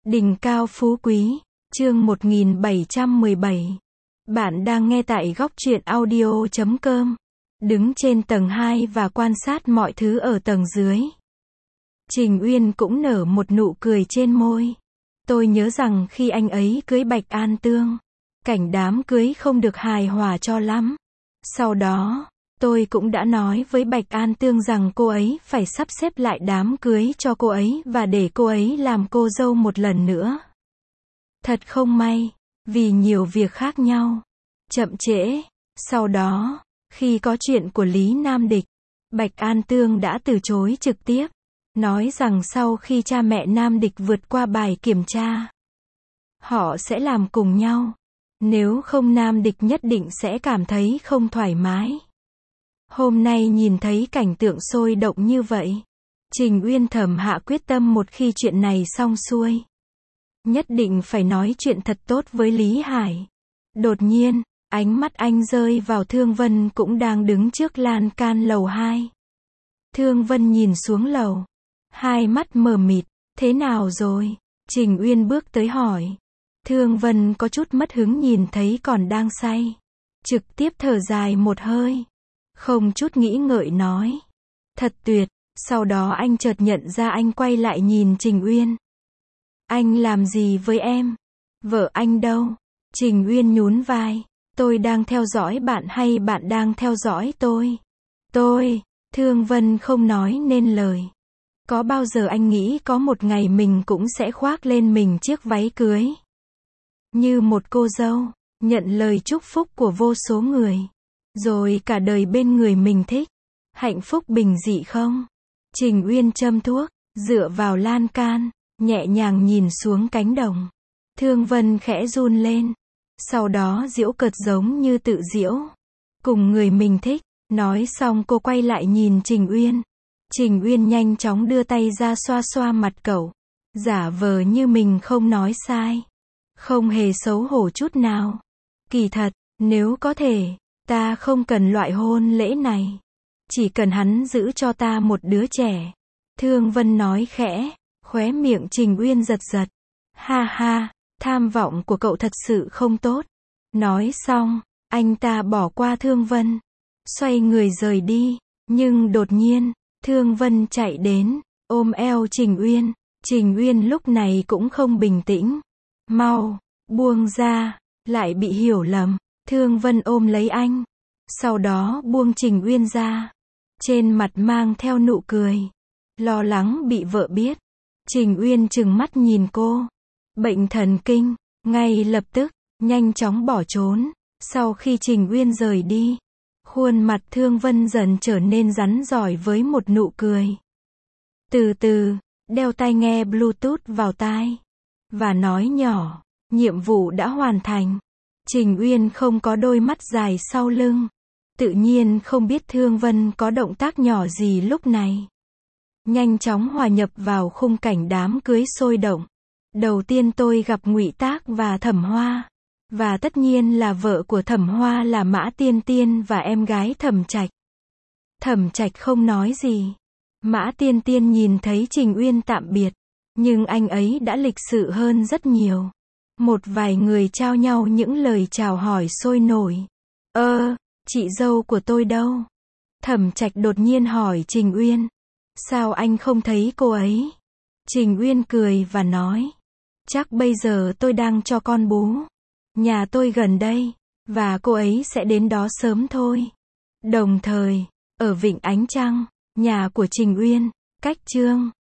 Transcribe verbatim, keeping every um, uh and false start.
Đỉnh cao phú quý, chương một nghìn bảy trăm mười bảy. Bạn đang nghe tại góc truyện audio chấm com. Đứng trên tầng hai và quan sát mọi thứ ở tầng dưới. Trình Uyên cũng nở một nụ cười trên môi. Tôi nhớ rằng khi anh ấy cưới Bạch An Tương, cảnh đám cưới không được hài hòa cho lắm. Sau đó, tôi cũng đã nói với Bạch An Tương rằng cô ấy phải sắp xếp lại đám cưới cho cô ấy và để cô ấy làm cô dâu một lần nữa. Thật không may, vì nhiều việc khác nhau, chậm trễ. Sau đó, khi có chuyện của Lý Nam Địch, Bạch An Tương đã từ chối trực tiếp, nói rằng sau khi cha mẹ Nam Địch vượt qua bài kiểm tra, họ sẽ làm cùng nhau. Nếu không Nam Địch nhất định sẽ cảm thấy không thoải mái. Hôm nay nhìn thấy cảnh tượng sôi động như vậy, Trình Uyên thầm hạ quyết tâm một khi chuyện này xong xuôi, nhất định phải nói chuyện thật tốt với Lý Hải. Đột nhiên, ánh mắt anh rơi vào Thương Vân cũng đang đứng trước lan can lầu hai. Thương Vân nhìn xuống lầu, hai mắt mờ mịt, thế nào rồi? Trình Uyên bước tới hỏi. Thương Vân có chút mất hứng nhìn thấy còn đang say, trực tiếp thở dài một hơi, không chút nghĩ ngợi nói. Thật tuyệt. Sau đó anh chợt nhận ra anh quay lại nhìn Trình Uyên. Anh làm gì với em? Vợ anh đâu? Trình Uyên nhún vai. Tôi đang theo dõi bạn hay bạn đang theo dõi tôi? Tôi. Thương Vân không nói nên lời. Có bao giờ anh nghĩ có một ngày mình cũng sẽ khoác lên mình chiếc váy cưới, như một cô dâu, nhận lời chúc phúc của vô số người, rồi cả đời bên người mình thích, hạnh phúc bình dị không? Trình Uyên châm thuốc, dựa vào lan can, nhẹ nhàng nhìn xuống cánh đồng. Thương Vân khẽ run lên, sau đó giễu cợt giống như tự giễu, cùng người mình thích. Nói xong cô quay lại nhìn Trình Uyên. Trình Uyên nhanh chóng đưa tay ra xoa xoa mặt cậu, giả vờ như mình không nói sai, không hề xấu hổ chút nào. Kỳ thật, nếu có thể, ta không cần loại hôn lễ này, chỉ cần hắn giữ cho ta một đứa trẻ. Thương Vân nói khẽ, khóe miệng Trình Uyên giật giật. Ha ha, tham vọng của cậu thật sự không tốt. Nói xong, anh ta bỏ qua Thương Vân, xoay người rời đi. Nhưng đột nhiên, Thương Vân chạy đến, ôm eo Trình Uyên. Trình Uyên lúc này cũng không bình tĩnh. Mau, buông ra, lại bị hiểu lầm. Thương Vân ôm lấy anh, sau đó buông Trình Uyên ra. Trên mặt mang theo nụ cười, lo lắng bị vợ biết. Trình Uyên trừng mắt nhìn cô. Bệnh thần kinh, ngay lập tức, nhanh chóng bỏ trốn. Sau khi Trình Uyên rời đi, khuôn mặt Thương Vân dần trở nên rắn rỏi với một nụ cười. Từ từ, đeo tai nghe Bluetooth vào tai, và nói nhỏ, nhiệm vụ đã hoàn thành. Trình Uyên không có đôi mắt dài sau lưng, tự nhiên không biết Thương Vân có động tác nhỏ gì lúc này. Nhanh chóng hòa nhập vào khung cảnh đám cưới sôi động. Đầu tiên tôi gặp Ngụy Tác và Thẩm Hoa, và tất nhiên là vợ của Thẩm Hoa là Mã Tiên Tiên và em gái Thẩm Trạch. Thẩm Trạch không nói gì. Mã Tiên Tiên nhìn thấy Trình Uyên tạm biệt, nhưng anh ấy đã lịch sự hơn rất nhiều. Một vài người trao nhau những lời chào hỏi sôi nổi. Ơ, chị dâu của tôi đâu? Thẩm Trạch đột nhiên hỏi Trình Uyên. Sao anh không thấy cô ấy? Trình Uyên cười và nói. Chắc bây giờ tôi đang cho con bú. Nhà tôi gần đây, và cô ấy sẽ đến đó sớm thôi. Đồng thời, ở Vịnh Ánh Trăng, nhà của Trình Uyên, cách Trương